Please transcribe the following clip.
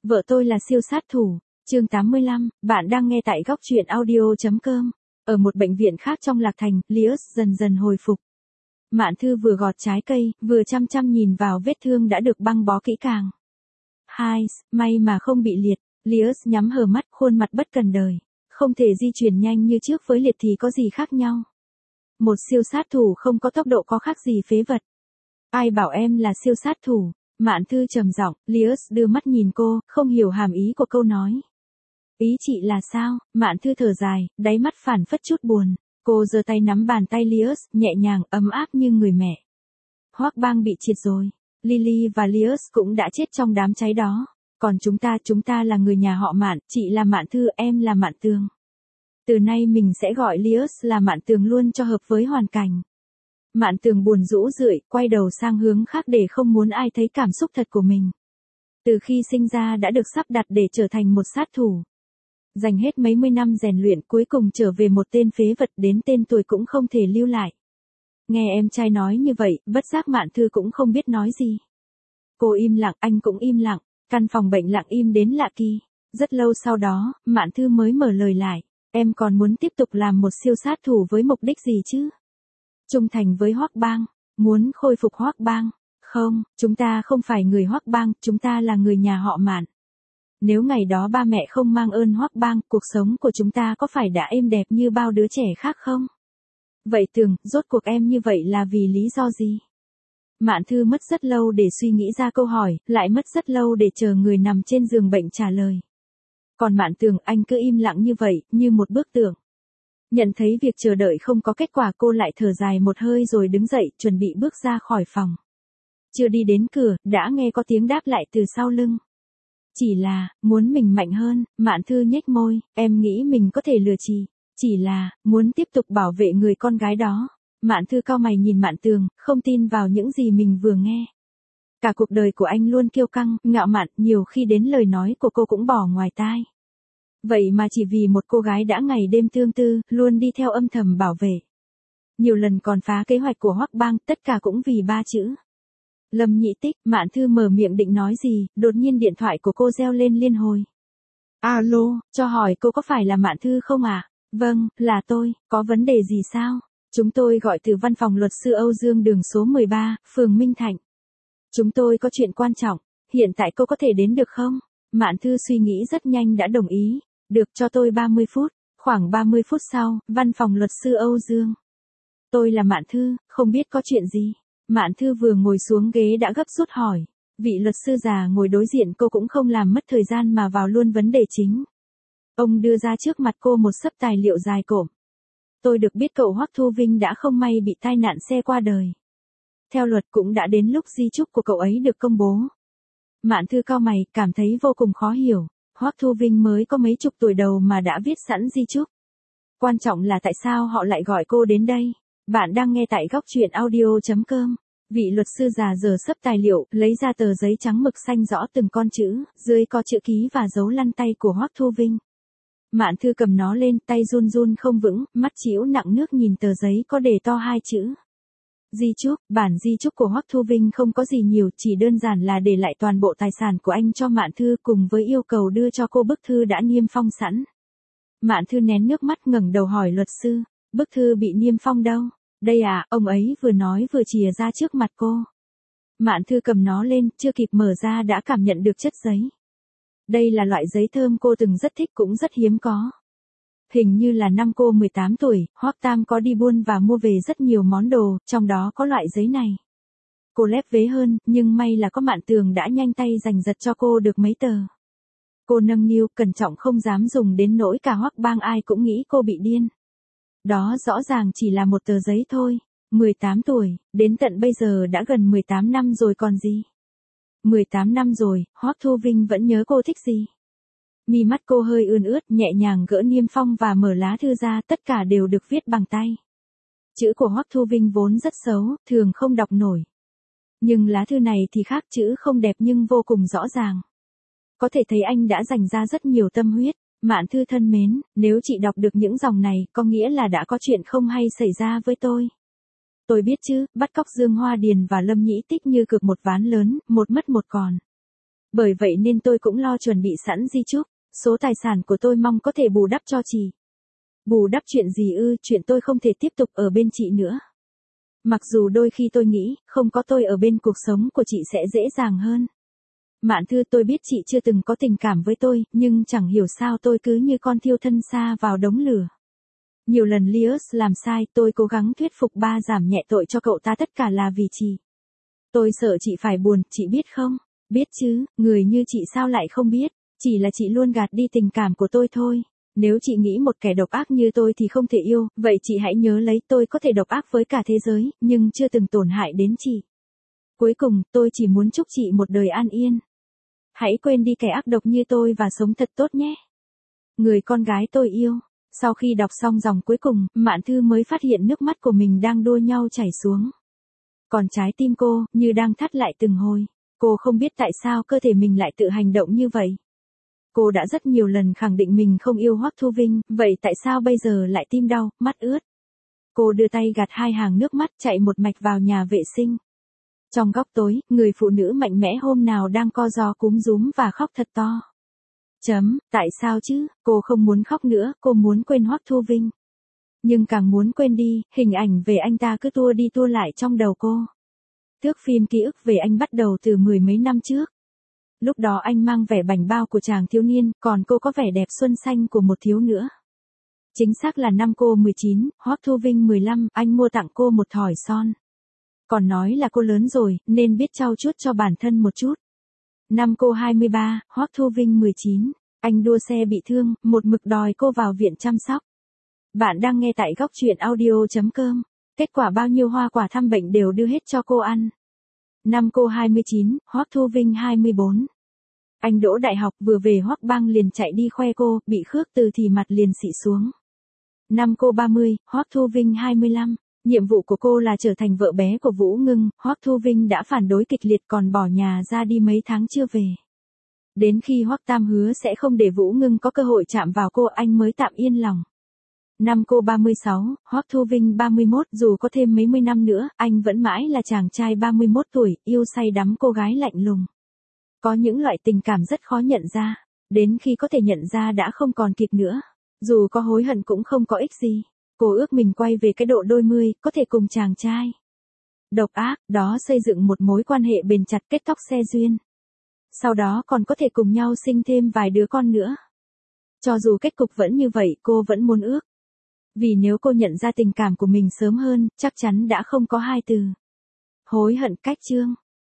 Vợ tôi là siêu sát thủ. Chương 85, bạn đang nghe tại góc truyện audio.com. Ở một bệnh viện khác trong Lạc Thành, Lius dần dần hồi phục. Mạn Thư vừa gọt trái cây, vừa chăm chăm nhìn vào vết thương đã được băng bó kỹ càng. May mà không bị liệt. Lius nhắm hờ mắt, khuôn mặt bất cần đời. Không thể di chuyển nhanh như trước, với liệt thì có gì khác nhau. Một siêu sát thủ không có tốc độ có khác gì phế vật. Ai bảo em là siêu sát thủ? Mạn Thư trầm giọng. Lius đưa mắt nhìn cô, không hiểu hàm ý của câu nói. Ý chị là sao? Mạn Thư thở dài, đáy mắt phản phất chút buồn. Cô giơ tay nắm bàn tay Lius, nhẹ nhàng, ấm áp như người mẹ. Hoắc Bang bị triệt rồi. Lily và Lius cũng đã chết trong đám cháy đó. Còn chúng ta là người nhà họ Mạn, chị là Mạn Thư, em là Mạn Tường. Từ nay mình sẽ gọi Lius là Mạn Tường luôn cho hợp với hoàn cảnh. Mạn Tường buồn rũ rượi, quay đầu sang hướng khác để không muốn ai thấy cảm xúc thật của mình. Từ khi sinh ra đã được sắp đặt để trở thành một sát thủ. Dành hết mấy mươi năm rèn luyện, cuối cùng trở về một tên phế vật, đến tên tuổi cũng không thể lưu lại. Nghe em trai nói như vậy, bất giác Mạn Thư cũng không biết nói gì. Cô im lặng, anh cũng im lặng, căn phòng bệnh lặng im đến lạ kỳ. Rất lâu sau đó, Mạn Thư mới mở lời lại. Em còn muốn tiếp tục làm một siêu sát thủ với mục đích gì chứ? Trung thành với Hoắc Bang, muốn khôi phục Hoắc Bang. Không, chúng ta không phải người Hoắc Bang, chúng ta là người nhà họ Mạn. Nếu ngày đó ba mẹ không mang ơn Hoắc Bang, cuộc sống của chúng ta có phải đã êm đẹp như bao đứa trẻ khác không? Vậy Tường, rốt cuộc em như vậy là vì lý do gì? Mạn Thư mất rất lâu để suy nghĩ ra câu hỏi, lại mất rất lâu để chờ người nằm trên giường bệnh trả lời. Còn Mạn Tường, anh cứ im lặng như vậy, như một bức tượng. Nhận thấy việc chờ đợi không có kết quả, cô lại thở dài một hơi rồi đứng dậy, chuẩn bị bước ra khỏi phòng. Chưa đi đến cửa, đã nghe có tiếng đáp lại từ sau lưng. Chỉ là, muốn mình mạnh hơn. Mạn Thư nhếch môi, em nghĩ mình có thể lừa chị. Chỉ là, muốn tiếp tục bảo vệ người con gái đó. Mạn Thư cau mày nhìn Mạn Tường, không tin vào những gì mình vừa nghe. Cả cuộc đời của anh luôn kiêu căng, ngạo mạn, nhiều khi đến lời nói của cô cũng bỏ ngoài tai. Vậy mà chỉ vì một cô gái đã ngày đêm tương tư, luôn đi theo âm thầm bảo vệ. Nhiều lần còn phá kế hoạch của Hoắc Bang, tất cả cũng vì ba chữ. Lâm Nhị Tích. Mạn Thư mở miệng định nói gì, đột nhiên điện thoại của cô reo lên liên hồi. Alo, cho hỏi cô có phải là Mạn Thư không ạ? Vâng, là tôi, có vấn đề gì sao? Chúng tôi gọi từ văn phòng luật sư Âu Dương, đường số 13, phường Minh Thạnh. Chúng tôi có chuyện quan trọng, hiện tại cô có thể đến được không? Mạn Thư suy nghĩ rất nhanh đã đồng ý. Được, cho tôi 30 phút. Khoảng 30 phút sau, văn phòng luật sư Âu Dương. Tôi là Mạn Thư, không biết có chuyện gì. Mạn Thư vừa ngồi xuống ghế đã gấp rút hỏi. Vị luật sư già ngồi đối diện cô cũng không làm mất thời gian mà vào luôn vấn đề chính. Ông đưa ra trước mặt cô một xấp tài liệu dài cộm. Tôi được biết cậu Hoắc Thu Vinh đã không may bị tai nạn xe qua đời. Theo luật cũng đã đến lúc di chúc của cậu ấy được công bố. Mạn Thư cau mày, cảm thấy vô cùng khó hiểu. Hoắc Thu Vinh mới có mấy chục tuổi đầu mà đã viết sẵn di chúc. Quan trọng là tại sao họ lại gọi cô đến đây? Bạn đang nghe tại góc truyện audio.com. Vị luật sư già giở xấp tài liệu, lấy ra tờ giấy trắng mực xanh rõ từng con chữ, dưới có chữ ký và dấu lăn tay của Hoắc Thu Vinh. Mạn Thư cầm nó lên, tay run run không vững, mắt trĩu nặng nước nhìn tờ giấy có đề to hai chữ. Di chúc. Bản di chúc của Hoắc Thu Vinh không có gì nhiều, chỉ đơn giản là để lại toàn bộ tài sản của anh cho Mạn Thư cùng với yêu cầu đưa cho cô bức thư đã niêm phong sẵn. Mạn Thư nén nước mắt ngẩng đầu hỏi luật sư, bức thư bị niêm phong đâu? Đây à, ông ấy vừa nói vừa chìa ra trước mặt cô. Mạn Thư cầm nó lên, chưa kịp mở ra đã cảm nhận được chất giấy. Đây là loại giấy thơm cô từng rất thích, cũng rất hiếm có. Hình như là năm cô 18 tuổi, Hoắc Tam có đi buôn và mua về rất nhiều món đồ, trong đó có loại giấy này. Cô lép vế hơn, nhưng may là có Mạn Tường đã nhanh tay giành giật cho cô được mấy tờ. Cô nâng niu, cẩn trọng không dám dùng đến nỗi cả Hoắc Bang ai cũng nghĩ cô bị điên. Đó rõ ràng chỉ là một tờ giấy thôi. 18 tuổi, đến tận bây giờ đã gần 18 năm rồi còn gì. 18 năm rồi, Hoắc Thu Vinh vẫn nhớ cô thích gì. Mi mắt cô hơi ươn ướt, nhẹ nhàng gỡ niêm phong và mở lá thư ra, tất cả đều được viết bằng tay. Chữ của Hoắc Thu Vinh vốn rất xấu, thường không đọc nổi. Nhưng lá thư này thì khác, chữ không đẹp nhưng vô cùng rõ ràng. Có thể thấy anh đã dành ra rất nhiều tâm huyết. Mạn Thư thân mến, nếu chị đọc được những dòng này, có nghĩa là đã có chuyện không hay xảy ra với tôi. Tôi biết chứ, bắt cóc Dương Hoa Điền và Lâm Nhĩ Tích như cược một ván lớn, một mất một còn. Bởi vậy nên tôi cũng lo chuẩn bị sẵn di chúc, số tài sản của tôi mong có thể bù đắp cho chị. Bù đắp chuyện gì ư? Chuyện tôi không thể tiếp tục ở bên chị nữa. Mặc dù đôi khi tôi nghĩ, không có tôi ở bên cuộc sống của chị sẽ dễ dàng hơn. Mạn Thư, tôi biết chị chưa từng có tình cảm với tôi, nhưng chẳng hiểu sao tôi cứ như con thiêu thân sa vào đống lửa. Nhiều lần Lius làm sai, tôi cố gắng thuyết phục ba giảm nhẹ tội cho cậu ta, tất cả là vì chị. Tôi sợ chị phải buồn, chị biết không? Biết chứ, người như chị sao lại không biết, chỉ là chị luôn gạt đi tình cảm của tôi thôi. Nếu chị nghĩ một kẻ độc ác như tôi thì không thể yêu, vậy chị hãy nhớ lấy, tôi có thể độc ác với cả thế giới, nhưng chưa từng tổn hại đến chị. Cuối cùng, tôi chỉ muốn chúc chị một đời an yên. Hãy quên đi kẻ ác độc như tôi và sống thật tốt nhé. Người con gái tôi yêu. Sau khi đọc xong dòng cuối cùng, Mạn Thư mới phát hiện nước mắt của mình đang đua nhau chảy xuống. Còn trái tim cô, như đang thắt lại từng hồi. Cô không biết tại sao cơ thể mình lại tự hành động như vậy. Cô đã rất nhiều lần khẳng định mình không yêu Hoắc Thu Vinh, vậy tại sao bây giờ lại tim đau, mắt ướt? Cô đưa tay gạt hai hàng nước mắt, chạy một mạch vào nhà vệ sinh. Trong góc tối, người phụ nữ mạnh mẽ hôm nào đang co ro cúm rúm và khóc thật to. Tại sao chứ? Cô không muốn khóc nữa, cô muốn quên Hoắc Thu Vinh. Nhưng càng muốn quên đi, hình ảnh về anh ta cứ tua đi tua lại trong đầu cô. Thước phim ký ức về anh bắt đầu từ 10 mấy năm trước. Lúc đó anh mang vẻ bảnh bao của chàng thiếu niên, còn cô có vẻ đẹp xuân xanh của một thiếu nữa. Chính xác là năm cô 19, Hoắc Thu Vinh 15, anh mua tặng cô một thỏi son. Còn nói là cô lớn rồi, nên biết trau chuốt cho bản thân một chút. Năm cô 23, Hoắc Thu Vinh 19, anh đua xe bị thương, một mực đòi cô vào viện chăm sóc. Bạn đang nghe tại góc truyện audio.com. Kết quả bao nhiêu hoa quả thăm bệnh đều đưa hết cho cô ăn. Năm cô 29, Hoắc Thu Vinh 24. Anh đỗ đại học vừa về Hoắc Bang liền chạy đi khoe cô, bị khước từ thì mặt liền xị xuống. Năm cô 30, Hoắc Thu Vinh 25. Nhiệm vụ của cô là trở thành vợ bé của Vũ Ngưng, Hoắc Thu Vinh đã phản đối kịch liệt còn bỏ nhà ra đi mấy tháng chưa về. Đến khi Hoắc Tam hứa sẽ không để Vũ Ngưng có cơ hội chạm vào cô, anh mới tạm yên lòng. Năm cô 36, Hoắc Thu Vinh 31, dù có thêm mấy mươi năm nữa, anh vẫn mãi là chàng trai 31 tuổi, yêu say đắm cô gái lạnh lùng. Có những loại tình cảm rất khó nhận ra, đến khi có thể nhận ra đã không còn kịp nữa. Dù có hối hận cũng không có ích gì. Cô ước mình quay về cái độ đôi mươi, có thể cùng chàng trai độc ác, đó xây dựng một mối quan hệ bền chặt, kết thúc xe duyên. Sau đó còn có thể cùng nhau sinh thêm vài đứa con nữa. Cho dù kết cục vẫn như vậy, cô vẫn muốn ước. Vì nếu cô nhận ra tình cảm của mình sớm hơn, chắc chắn đã không có hai từ hối hận cách chương.